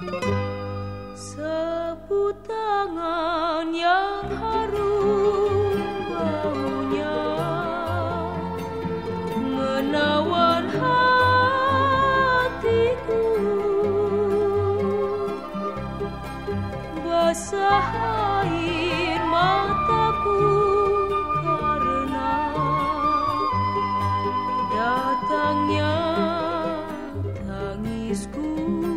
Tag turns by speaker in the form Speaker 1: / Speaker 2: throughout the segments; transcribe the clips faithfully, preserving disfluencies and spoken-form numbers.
Speaker 1: Sapu tangan yang harum baunya menawan hatiku, basah air mataku karena datangnya tangisku.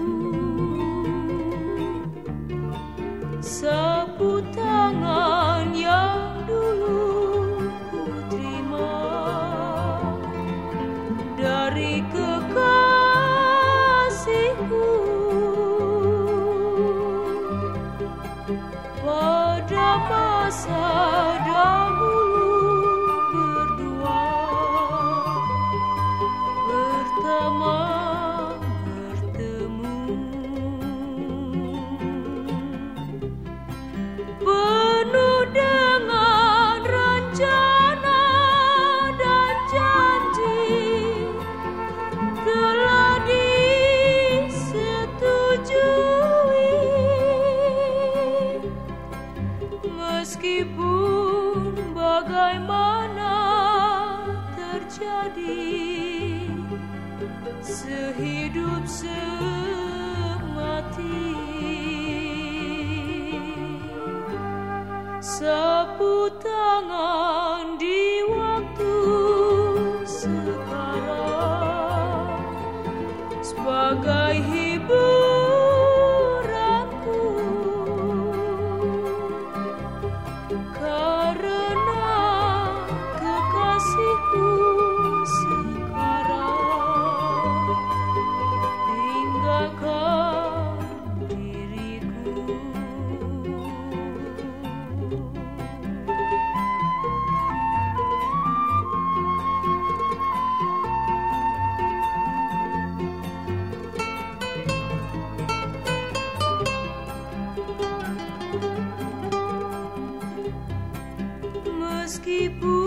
Speaker 1: Sapu tangan yang dulu ku terima dari kekasihku, pada masa dahulu berdua pertama penuh dengan rencana dan janji telah disetujui, meskipun bagaimana terjadi sehidup semati. Sapu tangan di waktu sekarang sebagai hiburanku, karena kekasihku sekarang tinggalkan diriku. Meskipun